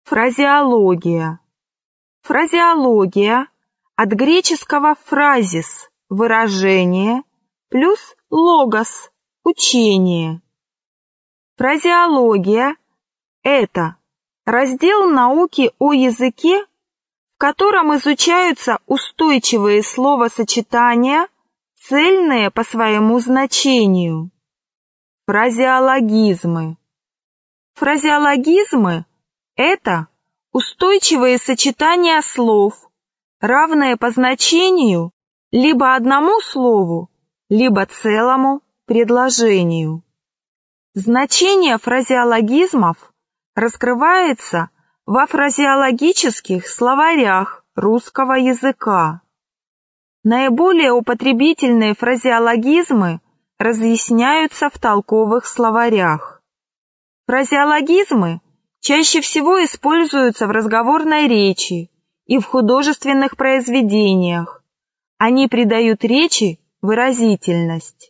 Фразеология. Фразеология от греческого фразис – выражение плюс логос – учение. Фразеология – это раздел науки о языке, в котором изучаются устойчивые словосочетания, цельные по своему значению. Фразеологизмы. Фразеологизмы – это устойчивые сочетания слов, равные по значению либо одному слову, либо целому предложению. Значение фразеологизмов раскрывается во фразеологических словарях русского языка. Наиболее употребительные фразеологизмы разъясняются в толковых словарях. Фразеологизмы чаще всего используются в разговорной речи и в художественных произведениях. Они придают речи выразительность.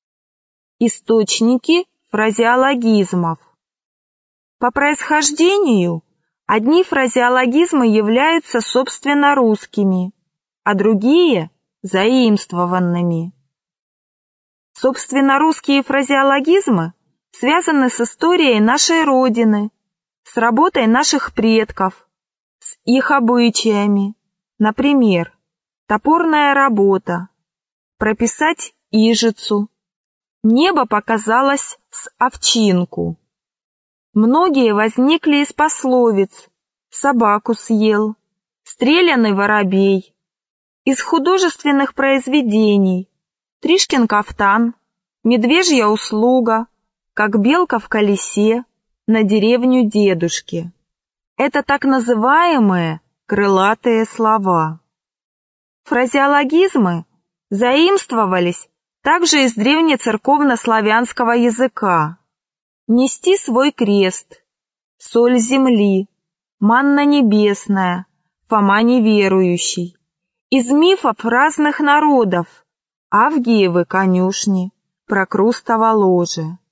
Источники фразеологизмов. По происхождению одни фразеологизмы являются собственно русскими, а другие – заимствованными. Собственно русские фразеологизмы связаны с историей нашей Родины, с работой наших предков, с их обычаями. Например, топорная работа, прописать ижицу, небо показалось с овчинку. Многие возникли из пословиц «собаку съел», «стреляный воробей», из художественных произведений «Тришкин кафтан», «Медвежья услуга», «Как белка в колесе», «На деревню дедушки». Это так называемые крылатые слова. Фразеологизмы заимствовались также из древнецерковно-славянского языка. «Нести свой крест», «Соль земли», «Манна небесная», «Фома неверующий», из мифов разных народов, «Авгиевы конюшни», «Прокрустово ложе».